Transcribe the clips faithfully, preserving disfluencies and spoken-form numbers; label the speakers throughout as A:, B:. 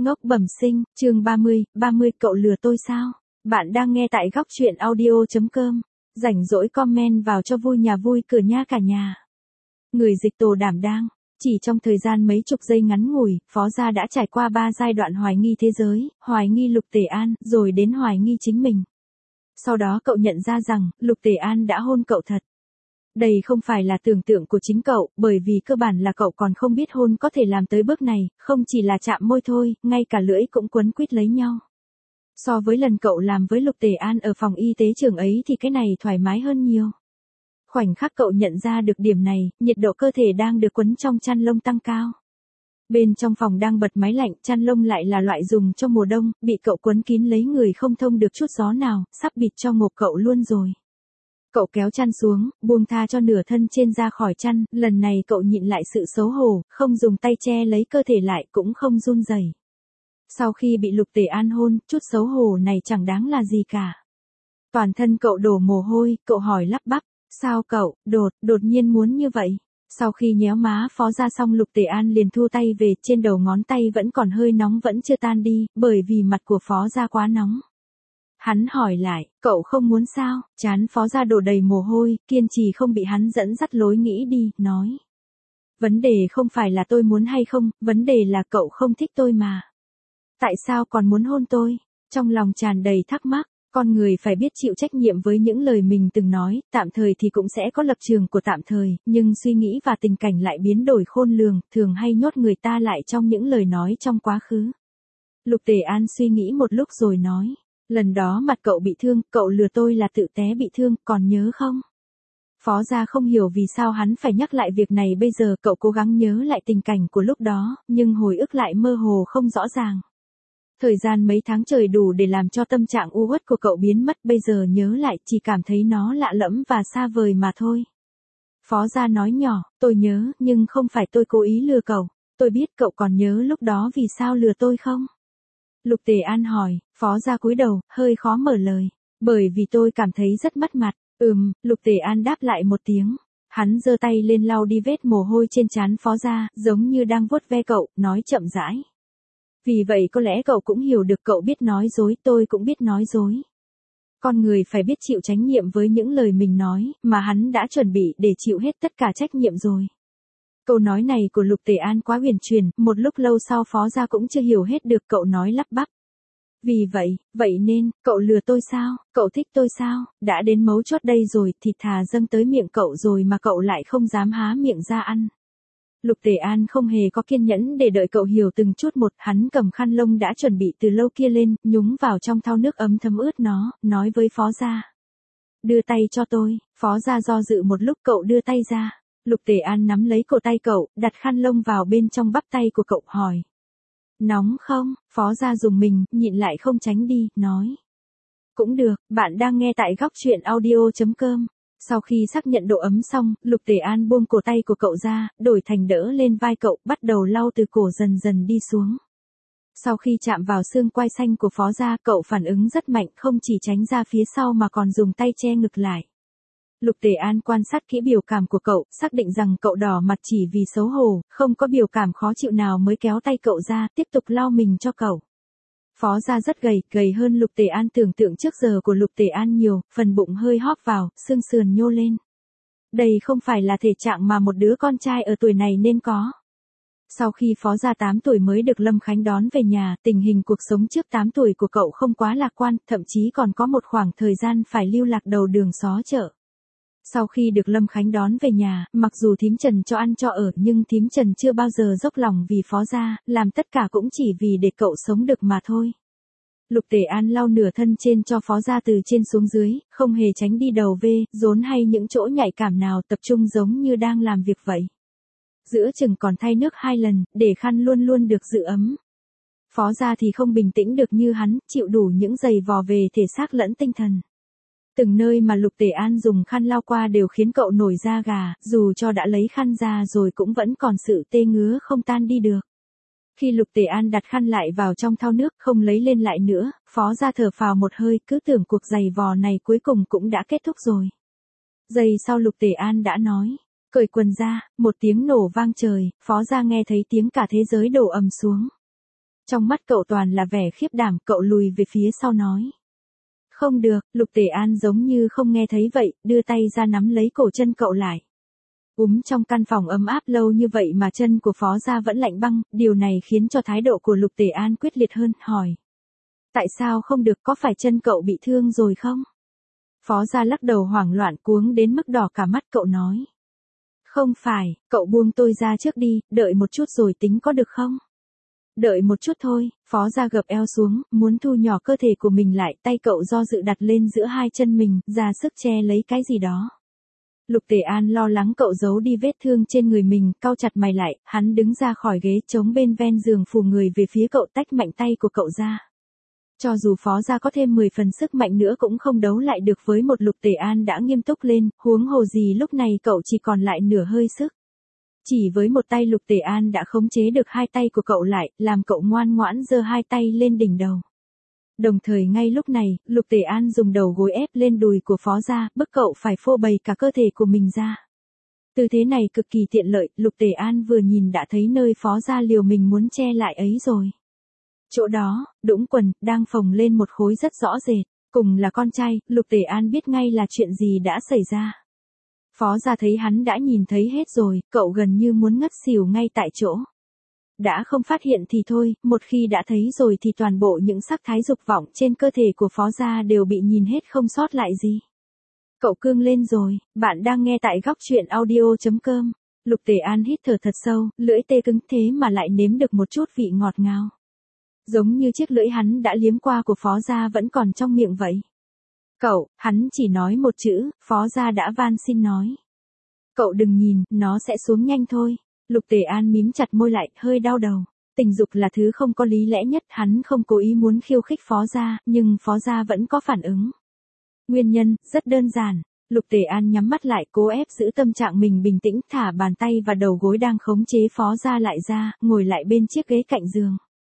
A: Ngốc bẩm sinh, chương ba mươi, ba mươi cậu lừa tôi sao? Bạn đang nghe tại góc truyện audio chấm com. Rảnh rỗi comment vào cho vui nhà vui cửa nha cả nhà. Người dịch tổ đảm đang. Chỉ trong thời gian mấy chục giây ngắn ngủi, Phó Gia đã trải qua ba giai đoạn hoài nghi thế giới, hoài nghi Lục Tề An, rồi đến hoài nghi chính mình. Sau đó cậu nhận ra rằng, Lục Tề An đã hôn cậu thật. Đây không phải là tưởng tượng của chính cậu, bởi vì cơ bản là cậu còn không biết hôn có thể làm tới bước này, không chỉ là chạm môi thôi, ngay cả lưỡi cũng quấn quýt lấy nhau. So với lần cậu làm với Lục Tề An ở phòng y tế trường ấy thì cái này thoải mái hơn nhiều. Khoảnh khắc cậu nhận ra được điểm này, nhiệt độ cơ thể đang được quấn trong chăn lông tăng cao. Bên trong phòng đang bật máy lạnh, chăn lông lại là loại dùng cho mùa đông, bị cậu quấn kín lấy người không thông được chút gió nào, sắp bịt cho ngộp cậu luôn rồi. Cậu kéo chăn xuống, buông tha cho nửa thân trên ra khỏi chăn, lần này cậu nhịn lại sự xấu hổ, không dùng tay che lấy cơ thể lại cũng không run rẩy. Sau khi bị Lục Tề An hôn, chút xấu hổ này chẳng đáng là gì cả. Toàn thân cậu đổ mồ hôi, cậu hỏi lắp bắp, sao cậu, đột, đột nhiên muốn như vậy? Sau khi nhéo má Phó Gia xong Lục Tề An liền thu tay về, trên đầu ngón tay vẫn còn hơi nóng vẫn chưa tan đi, bởi vì mặt của Phó Gia quá nóng. Hắn hỏi lại, cậu không muốn sao? Trán Phó Gia đổ đầy mồ hôi, kiên trì không bị hắn dẫn dắt lối nghĩ đi, nói. Vấn đề không phải là tôi muốn hay không, vấn đề là cậu không thích tôi mà. Tại sao còn muốn hôn tôi? Trong lòng tràn đầy thắc mắc, con người phải biết chịu trách nhiệm với những lời mình từng nói, tạm thời thì cũng sẽ có lập trường của tạm thời, nhưng suy nghĩ và tình cảnh lại biến đổi khôn lường, thường hay nhốt người ta lại trong những lời nói trong quá khứ. Lục Tề An suy nghĩ một lúc rồi nói. Lần đó mặt cậu bị thương, cậu lừa tôi là tự té bị thương, còn nhớ không? Phó Gia không hiểu vì sao hắn phải nhắc lại việc này bây giờ, cậu cố gắng nhớ lại tình cảnh của lúc đó, nhưng hồi ức lại mơ hồ không rõ ràng. Thời gian mấy tháng trời đủ để làm cho tâm trạng u uất của cậu biến mất, bây giờ nhớ lại chỉ cảm thấy nó lạ lẫm và xa vời mà thôi. Phó Gia nói nhỏ, tôi nhớ, nhưng không phải tôi cố ý lừa cậu, tôi biết cậu còn nhớ lúc đó vì sao lừa tôi không? Lục Tề An hỏi, Phó Gia cúi đầu, hơi khó mở lời. Bởi vì tôi cảm thấy rất mất mặt. Ừm, Lục Tề An đáp lại một tiếng. Hắn giơ tay lên lau đi vết mồ hôi trên trán Phó Gia, giống như đang vuốt ve cậu, nói chậm rãi. Vì vậy có lẽ cậu cũng hiểu được cậu biết nói dối, tôi cũng biết nói dối. Con người phải biết chịu trách nhiệm với những lời mình nói, mà hắn đã chuẩn bị để chịu hết tất cả trách nhiệm rồi. Câu nói này của Lục Tề An quá huyền truyền, một lúc lâu sau Phó Gia cũng chưa hiểu hết được cậu nói lắp bắp. Vì vậy, vậy nên, cậu lừa tôi sao, cậu thích tôi sao, đã đến mấu chốt đây rồi, thịt thà dâng tới miệng cậu rồi mà cậu lại không dám há miệng ra ăn. Lục Tề An không hề có kiên nhẫn để đợi cậu hiểu từng chút một, hắn cầm khăn lông đã chuẩn bị từ lâu kia lên, nhúng vào trong thau nước ấm thấm ướt nó, nói với Phó Gia. Đưa tay cho tôi, Phó Gia do dự một lúc cậu đưa tay ra. Lục Tề An nắm lấy cổ tay cậu, đặt khăn lông vào bên trong bắp tay của cậu hỏi. Nóng không? Phó Gia dùng mình, nhịn lại không tránh đi, nói. Cũng được, bạn đang nghe tại góc truyện audio chấm com. Sau khi xác nhận độ ấm xong, Lục Tề An buông cổ tay của cậu ra, đổi thành đỡ lên vai cậu, bắt đầu lau từ cổ dần dần đi xuống. Sau khi chạm vào xương quai xanh của Phó Gia, cậu phản ứng rất mạnh, không chỉ tránh ra phía sau mà còn dùng tay che ngực lại. Lục Tề An quan sát kỹ biểu cảm của cậu, xác định rằng cậu đỏ mặt chỉ vì xấu hổ, không có biểu cảm khó chịu nào mới kéo tay cậu ra, tiếp tục lau mình cho cậu. Phó Gia rất gầy, gầy hơn Lục Tề An tưởng tượng trước giờ của Lục Tề An nhiều, phần bụng hơi hóp vào, xương sườn nhô lên. Đây không phải là thể trạng mà một đứa con trai ở tuổi này nên có. Sau khi Phó Gia tám tuổi mới được Lâm Khánh đón về nhà, tình hình cuộc sống trước tám tuổi của cậu không quá lạc quan, thậm chí còn có một khoảng thời gian phải lưu lạc đầu đường xó chợ. Sau khi được Lâm Khánh đón về nhà, mặc dù thím Trần cho ăn cho ở nhưng thím Trần chưa bao giờ dốc lòng vì Phó Gia, làm tất cả cũng chỉ vì để cậu sống được mà thôi. Lục Tề An lau nửa thân trên cho Phó Gia từ trên xuống dưới, không hề tránh đi đầu vê, rốn hay những chỗ nhạy cảm nào, tập trung giống như đang làm việc vậy. Giữa chừng còn thay nước hai lần, để khăn luôn luôn được giữ ấm. Phó Gia thì không bình tĩnh được như hắn, chịu đủ những giày vò về thể xác lẫn tinh thần. Từng nơi mà Lục Tề An dùng khăn lau qua đều khiến cậu nổi da gà, dù cho đã lấy khăn ra rồi cũng vẫn còn sự tê ngứa không tan đi được. Khi Lục Tề An đặt khăn lại vào trong thau nước không lấy lên lại nữa, Phó Gia thở phào một hơi, cứ tưởng cuộc giày vò này cuối cùng cũng đã kết thúc rồi. Giây sau Lục Tề An đã nói, cởi quần ra, một tiếng nổ vang trời, Phó Gia nghe thấy tiếng cả thế giới đổ ầm xuống. Trong mắt cậu toàn là vẻ khiếp đảm, cậu lùi về phía sau nói. Không được, Lục Tề An giống như không nghe thấy vậy, đưa tay ra nắm lấy cổ chân cậu lại. Úm trong căn phòng ấm áp lâu như vậy mà chân của Phó Gia vẫn lạnh băng, điều này khiến cho thái độ của Lục Tề An quyết liệt hơn, hỏi. Tại sao không được, có phải chân cậu bị thương rồi không? Phó Gia lắc đầu hoảng loạn cuống đến mức đỏ cả mắt, cậu nói. Không phải, cậu buông tôi ra trước đi, đợi một chút rồi tính có được không? Đợi một chút thôi, Phó Gia gập eo xuống, muốn thu nhỏ cơ thể của mình lại, tay cậu do dự đặt lên giữa hai chân mình, ra sức che lấy cái gì đó. Lục Tề An lo lắng cậu giấu đi vết thương trên người mình, cau chặt mày lại, hắn đứng ra khỏi ghế chống bên ven giường phù người về phía cậu, tách mạnh tay của cậu ra. Cho dù Phó Gia có thêm mười phần sức mạnh nữa cũng không đấu lại được với một Lục Tề An đã nghiêm túc lên, huống hồ gì lúc này cậu chỉ còn lại nửa hơi sức. Chỉ với một tay Lục Tề An đã khống chế được hai tay của cậu lại, làm cậu ngoan ngoãn giơ hai tay lên đỉnh đầu. Đồng thời ngay lúc này, Lục Tề An dùng đầu gối ép lên đùi của Phó Gia, bức cậu phải phô bày cả cơ thể của mình ra. Tư thế này cực kỳ tiện lợi, Lục Tề An vừa nhìn đã thấy nơi Phó Gia liều mình muốn che lại ấy rồi. Chỗ đó, đũng quần, đang phồng lên một khối rất rõ rệt, cùng là con trai, Lục Tề An biết ngay là chuyện gì đã xảy ra. Phó Gia thấy hắn đã nhìn thấy hết rồi, cậu gần như muốn ngất xỉu ngay tại chỗ. Đã không phát hiện thì thôi, một khi đã thấy rồi thì toàn bộ những sắc thái dục vọng trên cơ thể của Phó Gia đều bị nhìn hết không sót lại gì. Cậu cương lên rồi, bạn đang nghe tại góc truyện audio chấm com. Lục Tề An hít thở thật sâu, lưỡi tê cứng thế mà lại nếm được một chút vị ngọt ngào. Giống như chiếc lưỡi hắn đã liếm qua của Phó Gia vẫn còn trong miệng vậy. Cậu, hắn chỉ nói một chữ, Phó Gia đã van xin nói. Cậu đừng nhìn, nó sẽ xuống nhanh thôi. Lục Tề An mím chặt môi lại, hơi đau đầu. Tình dục là thứ không có lý lẽ nhất, hắn không cố ý muốn khiêu khích Phó Gia, nhưng Phó Gia vẫn có phản ứng. Nguyên nhân, rất đơn giản. Lục Tề An nhắm mắt lại, cố ép giữ tâm trạng mình bình tĩnh, thả bàn tay và đầu gối đang khống chế Phó Gia lại ra, ngồi lại bên chiếc ghế cạnh giường.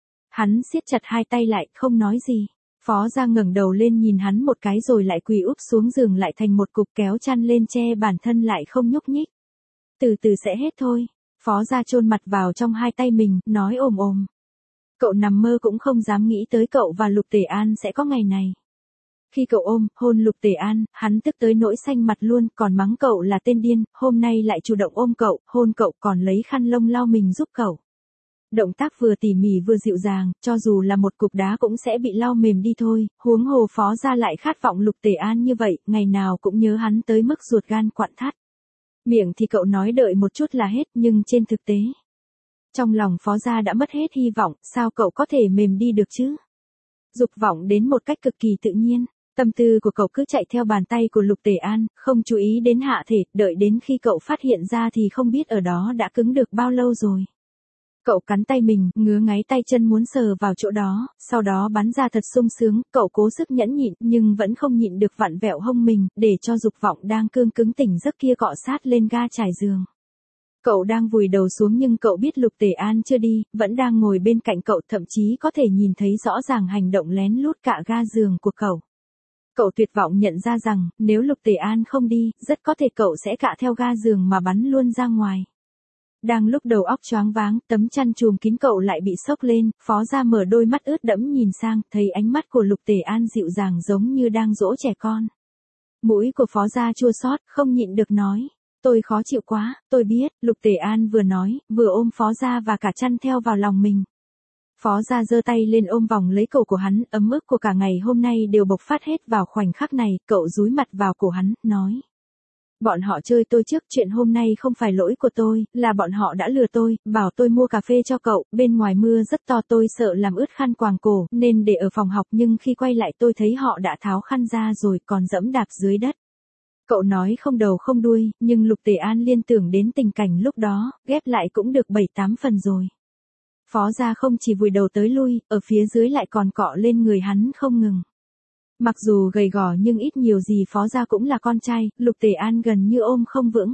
A: Hắn siết chặt hai tay lại, không nói gì. Phó Gia ngẩng đầu lên nhìn hắn một cái rồi lại quỳ úp xuống giường lại thành một cục, kéo chăn lên che bản thân lại không nhúc nhích. Từ từ sẽ hết thôi. Phó Gia chôn mặt vào trong hai tay mình, nói ồm ồm. Cậu nằm mơ cũng không dám nghĩ tới cậu và Lục Tề An sẽ có ngày này. Khi cậu ôm, hôn Lục Tề An, hắn tức tới nỗi xanh mặt luôn, còn mắng cậu là tên điên, hôm nay lại chủ động ôm cậu, hôn cậu, còn lấy khăn lông lau mình giúp cậu. Động tác vừa tỉ mỉ vừa dịu dàng, cho dù là một cục đá cũng sẽ bị lau mềm đi thôi, huống hồ Phó Gia lại khát vọng Lục Tề An như vậy, ngày nào cũng nhớ hắn tới mức ruột gan quặn thắt. Miệng thì cậu nói đợi một chút là hết, nhưng trên thực tế, trong lòng Phó Gia đã mất hết hy vọng, sao cậu có thể mềm đi được chứ? Dục vọng đến một cách cực kỳ tự nhiên, tâm tư của cậu cứ chạy theo bàn tay của Lục Tề An, không chú ý đến hạ thể, đợi đến khi cậu phát hiện ra thì không biết ở đó đã cứng được bao lâu rồi. Cậu cắn tay mình, ngứa ngáy tay chân muốn sờ vào chỗ đó, sau đó bắn ra thật sung sướng, cậu cố sức nhẫn nhịn nhưng vẫn không nhịn được vặn vẹo hông mình, để cho dục vọng đang cương cứng tỉnh giấc kia cọ sát lên ga trải giường. Cậu đang vùi đầu xuống nhưng cậu biết Lục Tề An chưa đi, vẫn đang ngồi bên cạnh cậu, thậm chí có thể nhìn thấy rõ ràng hành động lén lút cạ ga giường của cậu. Cậu tuyệt vọng nhận ra rằng, nếu Lục Tề An không đi, rất có thể cậu sẽ cạ theo ga giường mà bắn luôn ra ngoài. Đang lúc đầu óc choáng váng, tấm chăn trùm kín cậu lại bị xốc lên, Phó Gia mở đôi mắt ướt đẫm nhìn sang, thấy ánh mắt của Lục Tề An dịu dàng giống như đang dỗ trẻ con. Mũi của Phó Gia chua xót, không nhịn được nói. Tôi khó chịu quá, tôi biết, Lục Tề An vừa nói, vừa ôm Phó Gia và cả chăn theo vào lòng mình. Phó Gia giơ tay lên ôm vòng lấy cổ của hắn, ấm ức của cả ngày hôm nay đều bộc phát hết vào khoảnh khắc này, cậu dúi mặt vào cổ hắn, nói. Bọn họ chơi tôi trước, chuyện hôm nay không phải lỗi của tôi, là bọn họ đã lừa tôi, bảo tôi mua cà phê cho cậu, bên ngoài mưa rất to tôi sợ làm ướt khăn quàng cổ, nên để ở phòng học nhưng khi quay lại tôi thấy họ đã tháo khăn ra rồi còn dẫm đạp dưới đất. Cậu nói không đầu không đuôi, nhưng Lục Tề An liên tưởng đến tình cảnh lúc đó, ghép lại cũng được bảy tám phần rồi. Phó Gia không chỉ vùi đầu tới lui, ở phía dưới lại còn cọ lên người hắn không ngừng. Mặc dù gầy gò nhưng ít nhiều gì Phó Gia cũng là con trai, Lục Tề An gần như ôm không vững.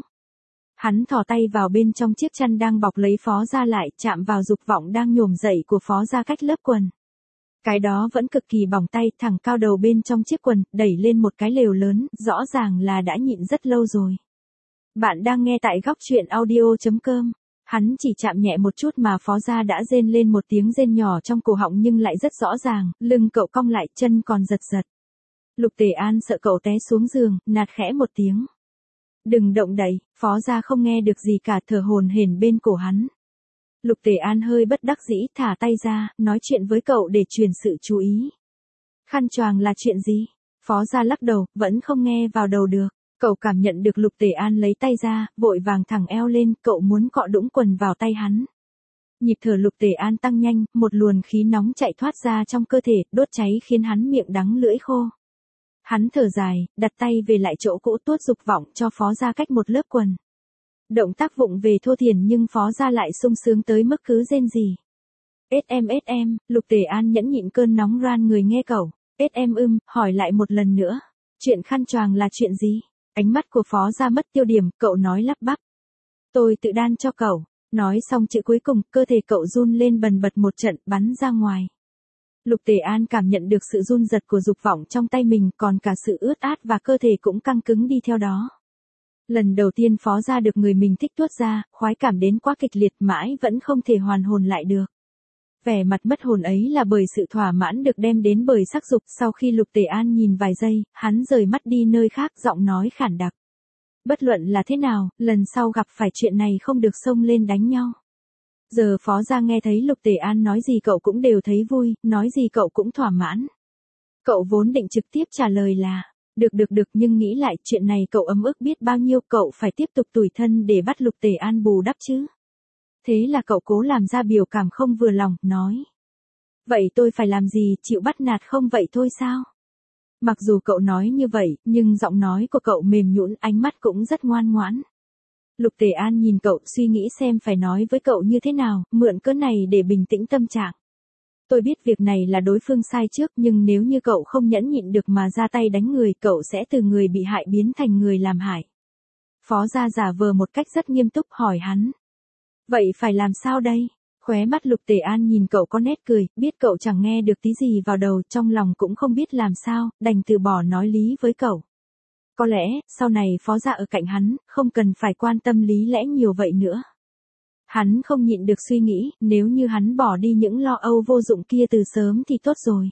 A: Hắn thò tay vào bên trong chiếc chăn đang bọc lấy Phó Gia lại, chạm vào dục vọng đang nhổm dậy của Phó Gia cách lớp quần. Cái đó vẫn cực kỳ bỏng tay, thẳng cao đầu bên trong chiếc quần, đẩy lên một cái lều lớn, rõ ràng là đã nhịn rất lâu rồi. Bạn đang nghe tại góc truyện audio chấm com. Hắn chỉ chạm nhẹ một chút mà Phó Gia đã rên lên một tiếng rên nhỏ trong cổ họng nhưng lại rất rõ ràng, lưng cậu cong lại, chân còn giật giật. Lục Tề An sợ cậu té xuống giường, nạt khẽ một tiếng. Đừng động đậy, Phó Gia không nghe được gì cả, thở hổn hển bên cổ hắn. Lục Tề An hơi bất đắc dĩ thả tay ra, nói chuyện với cậu để truyền sự chú ý. Khăn choàng là chuyện gì? Phó Gia lắc đầu, vẫn không nghe vào đầu được. Cậu cảm nhận được Lục Tề An lấy tay ra, vội vàng thẳng eo lên, cậu muốn cọ đũng quần vào tay hắn. Nhịp thở Lục Tề An tăng nhanh, một luồng khí nóng chạy thoát ra trong cơ thể, đốt cháy khiến hắn miệng đắng lưỡi khô. Hắn thở dài, đặt tay về lại chỗ cũ tuốt dục vọng cho Phó Gia cách một lớp quần. Động tác vụng về thô thiển nhưng Phó Gia lại sung sướng tới mức cứ rên rỉ. Ết em ết em, Lục Tề An nhẫn nhịn cơn nóng ran người nghe cậu. Ết em ưm, hỏi lại một lần nữa. Chuyện khăn choàng là chuyện gì? Ánh mắt của Phó Gia mất tiêu điểm, cậu nói lắp bắp. Tôi tự đan cho cậu. Nói xong chữ cuối cùng, cơ thể cậu run lên bần bật một trận, bắn ra ngoài. Lục Tề An cảm nhận được sự run giật của dục vọng trong tay mình, còn cả sự ướt át và cơ thể cũng căng cứng đi theo đó. Lần đầu tiên Phó Gia được người mình thích tuốt ra, khoái cảm đến quá kịch liệt mãi vẫn không thể hoàn hồn lại được. Vẻ mặt mất hồn ấy là bởi sự thỏa mãn được đem đến bởi sắc dục. Sau khi Lục Tề An nhìn vài giây, hắn rời mắt đi nơi khác, giọng nói khản đặc. Bất luận là thế nào, lần sau gặp phải chuyện này không được xông lên đánh nhau. Giờ Phó Gia nghe thấy Lục Tề An nói gì cậu cũng đều thấy vui, nói gì cậu cũng thỏa mãn. Cậu vốn định trực tiếp trả lời là, được được được, nhưng nghĩ lại chuyện này cậu ấm ức biết bao nhiêu, cậu phải tiếp tục tủi thân để bắt Lục Tề An bù đắp chứ. Thế là cậu cố làm ra biểu cảm không vừa lòng, nói. Vậy tôi phải làm gì, chịu bắt nạt không vậy thôi sao? Mặc dù cậu nói như vậy, nhưng giọng nói của cậu mềm nhũn, ánh mắt cũng rất ngoan ngoãn. Lục Tề An nhìn cậu, suy nghĩ xem phải nói với cậu như thế nào, mượn cớ này để bình tĩnh tâm trạng. Tôi biết việc này là đối phương sai trước, nhưng nếu như cậu không nhẫn nhịn được mà ra tay đánh người, cậu sẽ từ người bị hại biến thành người làm hại. Phó Gia giả vờ một cách rất nghiêm túc hỏi hắn. Vậy phải làm sao đây? Khóe mắt Lục Tề An nhìn cậu có nét cười, biết cậu chẳng nghe được tí gì vào đầu, trong lòng cũng không biết làm sao, đành từ bỏ nói lý với cậu. Có lẽ, sau này Phó Gia ở cạnh hắn, không cần phải quan tâm lý lẽ nhiều vậy nữa. Hắn không nhịn được suy nghĩ, nếu như hắn bỏ đi những lo âu vô dụng kia từ sớm thì tốt rồi.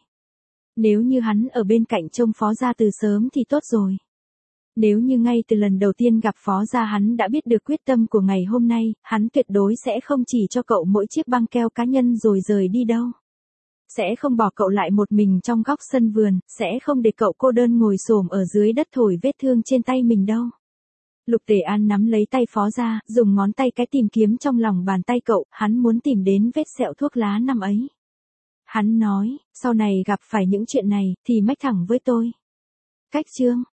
A: Nếu như hắn ở bên cạnh trông Phó Gia từ sớm thì tốt rồi. Nếu như ngay từ lần đầu tiên gặp Phó Gia hắn đã biết được quyết tâm của ngày hôm nay, hắn tuyệt đối sẽ không chỉ cho cậu mỗi chiếc băng keo cá nhân rồi rời đi đâu. Sẽ không bỏ cậu lại một mình trong góc sân vườn, sẽ không để cậu cô đơn ngồi xổm ở dưới đất thổi vết thương trên tay mình đâu. Lục Tề An nắm lấy tay Phó Gia, dùng ngón tay cái tìm kiếm trong lòng bàn tay cậu, hắn muốn tìm đến vết sẹo thuốc lá năm ấy. Hắn nói, sau này gặp phải những chuyện này, thì mách thẳng với tôi. Cách chương